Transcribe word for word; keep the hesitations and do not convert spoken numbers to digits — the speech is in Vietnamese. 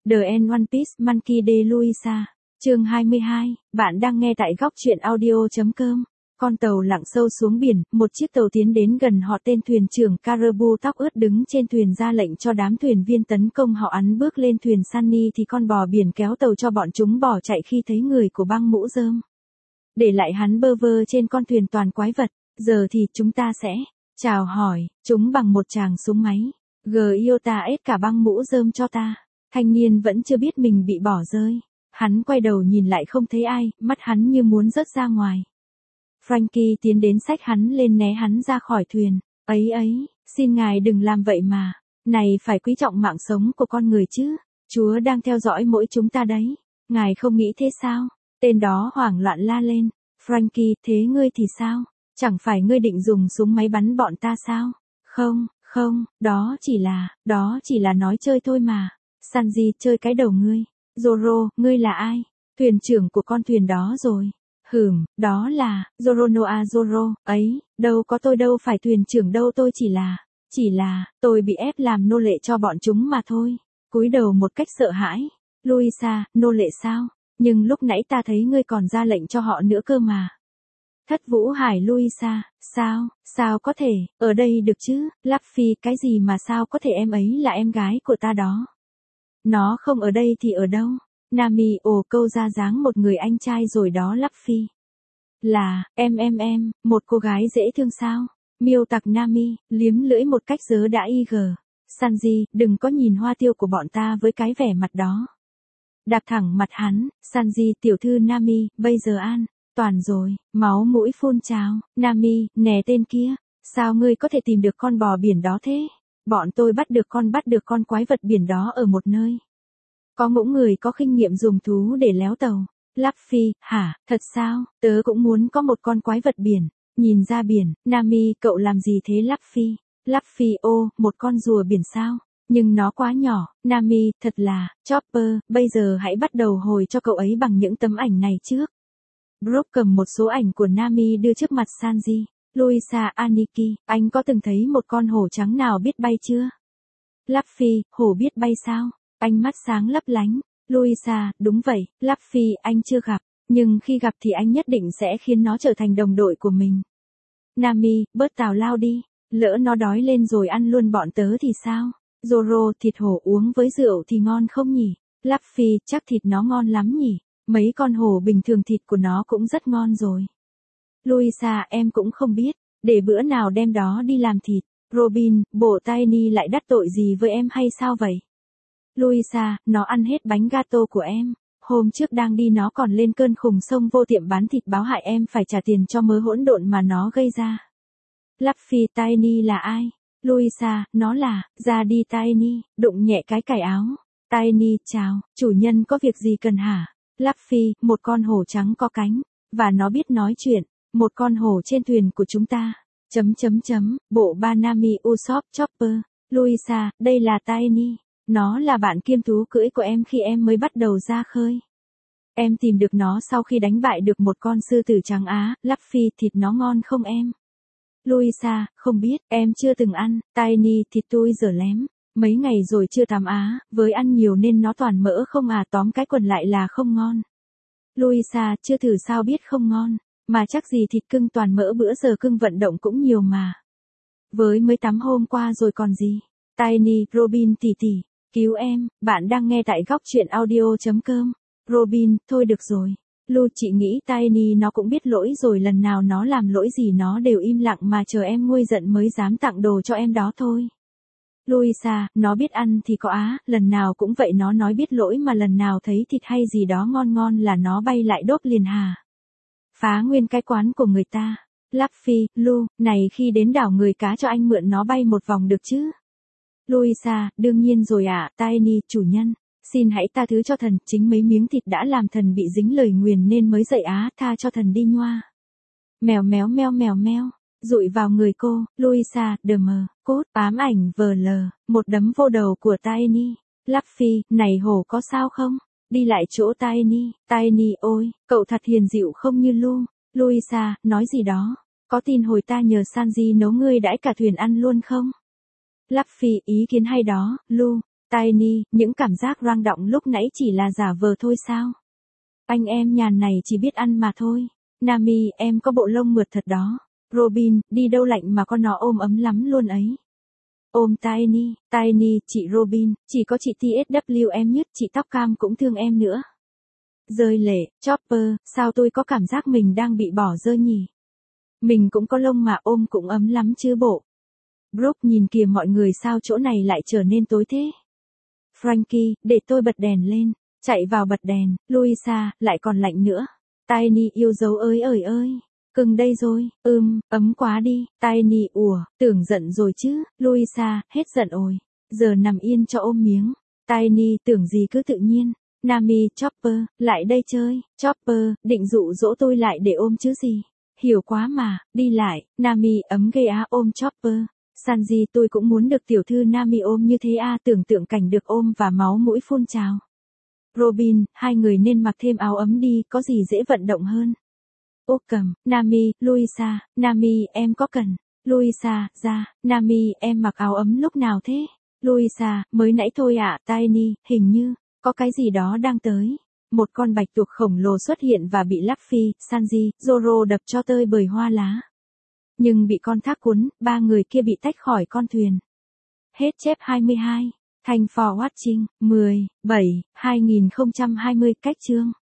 The End One Piece Monkey D. Luisa. Chương hai mươi hai, bạn đang nghe tại góc truyện audio.com. Con tàu lặn sâu xuống biển, một chiếc tàu tiến đến gần họ, tên thuyền trưởng Caribou tóc ướt đứng trên thuyền ra lệnh cho đám thuyền viên tấn công họ. Hắn bước lên thuyền Sunny thì con bò biển kéo tàu cho bọn chúng bỏ chạy khi thấy người của băng mũ rơm. Để lại hắn bơ vơ trên con thuyền toàn quái vật. Giờ thì chúng ta sẽ chào hỏi chúng bằng một tràng súng máy. Giota ết cả băng mũ rơm cho ta. Thanh niên vẫn chưa biết mình bị bỏ rơi. Hắn quay đầu nhìn lại không thấy ai, mắt hắn như muốn rớt ra ngoài. Frankie tiến đến xách hắn lên, né hắn ra khỏi thuyền. Ấy ấy, xin ngài đừng làm vậy mà. Này, phải quý trọng mạng sống của con người chứ. Chúa đang theo dõi mỗi chúng ta đấy. Ngài không nghĩ thế sao? Tên đó hoảng loạn la lên. Frankie, thế ngươi thì sao? Chẳng phải ngươi định dùng súng máy bắn bọn ta sao? Không, không, đó chỉ là, đó chỉ là nói chơi thôi mà. Sanji, chơi cái đầu ngươi. Zoro, ngươi là ai? Thuyền trưởng của con thuyền đó rồi. Hửm, đó là, Zoronoa Zoro, ấy, đâu có, tôi đâu phải thuyền trưởng đâu, tôi chỉ là, chỉ là, tôi bị ép làm nô lệ cho bọn chúng mà thôi. Cúi đầu một cách sợ hãi. Luisa, nô lệ sao? Nhưng lúc nãy ta thấy ngươi còn ra lệnh cho họ nữa cơ mà. Thất Vũ Hải. Luisa, sao, sao có thể, ở đây được chứ? Luffy, cái gì mà sao có thể, em ấy là em gái của ta đó. Nó không ở đây thì ở đâu? Nami, ồ, câu ra dáng một người anh trai rồi đó Luffy. Là, em em em, một cô gái dễ thương sao? Miêu tặc Nami, liếm lưỡi một cách dớ đã y gờ. Sanji, đừng có nhìn hoa tiêu của bọn ta với cái vẻ mặt đó. Đạp thẳng mặt hắn. Sanji, tiểu thư Nami, bây giờ an toàn rồi. Máu mũi phun trào. Nami, nè tên kia, sao ngươi có thể tìm được con bò biển đó thế? Bọn tôi bắt được con bắt được con quái vật biển đó ở một nơi. Có ngũ người có kinh nghiệm dùng thú để léo tàu. Luffy, hả, thật sao? Tớ cũng muốn có một con quái vật biển. Nhìn ra biển. Nami, cậu làm gì thế Luffy? Luffy, ô, một con rùa biển sao? Nhưng nó quá nhỏ. Nami, thật là, Chopper, bây giờ hãy bắt đầu hồi cho cậu ấy bằng những tấm ảnh này trước. Brook cầm một số ảnh của Nami đưa trước mặt Sanji. Luisa, Aniki, anh có từng thấy một con hổ trắng nào biết bay chưa? Luffy, hổ biết bay sao? Anh mắt sáng lấp lánh. Luisa, đúng vậy, Luffy, anh chưa gặp, nhưng khi gặp thì anh nhất định sẽ khiến nó trở thành đồng đội của mình. Nami, bớt tào lao đi, lỡ nó đói lên rồi ăn luôn bọn tớ thì sao? Zoro, thịt hổ uống với rượu thì ngon không nhỉ? Luffy, chắc thịt nó ngon lắm nhỉ? Mấy con hổ bình thường thịt của nó cũng rất ngon rồi. Luisa, em cũng không biết, để bữa nào đem đó đi làm thịt. Robin, bộ Tiny lại đắc tội gì với em hay sao vậy? Luisa, nó ăn hết bánh gato của em. Hôm trước đang đi nó còn lên cơn khùng xông vô tiệm bán thịt báo hại em phải trả tiền cho mớ hỗn độn mà nó gây ra. Luffy, Tiny là ai? Luisa, nó là, ra đi Tiny, đụng nhẹ cái cài áo. Tiny, chào, chủ nhân có việc gì cần hả? Luffy, một con hổ trắng có cánh, và nó biết nói chuyện, một con hổ trên thuyền của chúng ta. Chấm chấm chấm, bộ ba Nami Usopp Chopper. Luisa, đây là Tiny. Nó là bạn kiêm thú cưỡi của em khi em mới bắt đầu ra khơi. Em tìm được nó sau khi đánh bại được một con sư tử trắng Á. Luffy, thịt nó ngon không em? Luisa, không biết, em chưa từng ăn. Tiny, thịt tui dở lém. Mấy ngày rồi chưa tắm Á, với ăn nhiều nên nó toàn mỡ không à, tóm cái quần lại là không ngon. Luisa, chưa thử sao biết không ngon, mà chắc gì thịt cưng toàn mỡ, bữa giờ cưng vận động cũng nhiều mà. Với mới tắm hôm qua rồi còn gì. Tiny, Robin tỷ tỷ, cứu em, bạn đang nghe tại góc truyện audio.com. Robin, thôi được rồi. Lu, chị nghĩ Tiny nó cũng biết lỗi rồi, lần nào nó làm lỗi gì nó đều im lặng mà chờ em nguôi giận mới dám tặng đồ cho em đó thôi. Luisa, nó biết ăn thì có á, lần nào cũng vậy, nó nói biết lỗi mà lần nào thấy thịt hay gì đó ngon ngon là nó bay lại đốt liền hà. Phá nguyên cái quán của người ta. Luffy, Lu, này khi đến đảo người cá cho anh mượn nó bay một vòng được chứ? Luisa, đương nhiên rồi ạ. À. Tiny, chủ nhân, xin hãy tha thứ cho thần, chính mấy miếng thịt đã làm thần bị dính lời nguyền nên mới dậy á, tha cho thần đi nhoa. Mèo méo meo mèo meo, dụi vào người cô. Luisa, đờ mờ, cốt, ám ảnh vờ lờ, một đấm vô đầu của Tiny. Luffy, này hổ có sao không? Đi lại chỗ Tiny. Tiny, ôi, cậu thật hiền dịu không như Lu. Luisa, nói gì đó? Có tin hồi ta nhờ Sanji nấu ngươi đãi cả thuyền ăn luôn không? Luffy, ý kiến hay đó, Lu. Tiny, những cảm giác rang động lúc nãy chỉ là giả vờ thôi sao? Anh em nhàn này chỉ biết ăn mà thôi. Nami, em có bộ lông mượt thật đó. Robin, đi đâu lạnh mà con nó ôm ấm lắm luôn ấy. Ôm Tiny, Tiny, chị Robin, chỉ có chị tê ét vê em nhất, chị tóc cam cũng thương em nữa. Rơi lệ, Chopper, sao tôi có cảm giác mình đang bị bỏ rơi nhỉ? Mình cũng có lông mà ôm cũng ấm lắm chứ bộ. Brooke, nhìn kìa mọi người, sao chỗ này lại trở nên tối thế? Frankie, để tôi bật đèn lên. Chạy vào bật đèn. Louisa, lại còn lạnh nữa. Tiny, yêu dấu ơi ơi ơi. Cưng đây rồi. Ừm, ấm quá đi. Tiny, ủa, tưởng giận rồi chứ. Louisa, hết giận rồi. Giờ nằm yên cho ôm miếng. Tiny, tưởng gì cứ tự nhiên. Nami, Chopper, lại đây chơi. Chopper, định dụ dỗ tôi lại để ôm chứ gì. Hiểu quá mà, đi lại. Nami, ấm ghê á, ôm Chopper. Sanji, tôi cũng muốn được tiểu thư Nami ôm như thế à, tưởng tượng cảnh được ôm và máu mũi phun trào. Robin, hai người nên mặc thêm áo ấm đi, có gì dễ vận động hơn. Ô cầm, Nami, Louisa, Nami, em có cần. Louisa, ra, Nami, em mặc áo ấm lúc nào thế? Louisa, mới nãy thôi ạ. Tiny, hình như, có cái gì đó đang tới. Một con bạch tuộc khổng lồ xuất hiện và bị Luffy, Sanji, Zoro đập cho tơi bời hoa lá. Nhưng bị con thác cuốn, ba người kia bị tách khỏi con thuyền. Hết chép hai mươi hai. Thanks for watching. mười, bảy, hai nghìn không trăm hai mươi cách chương.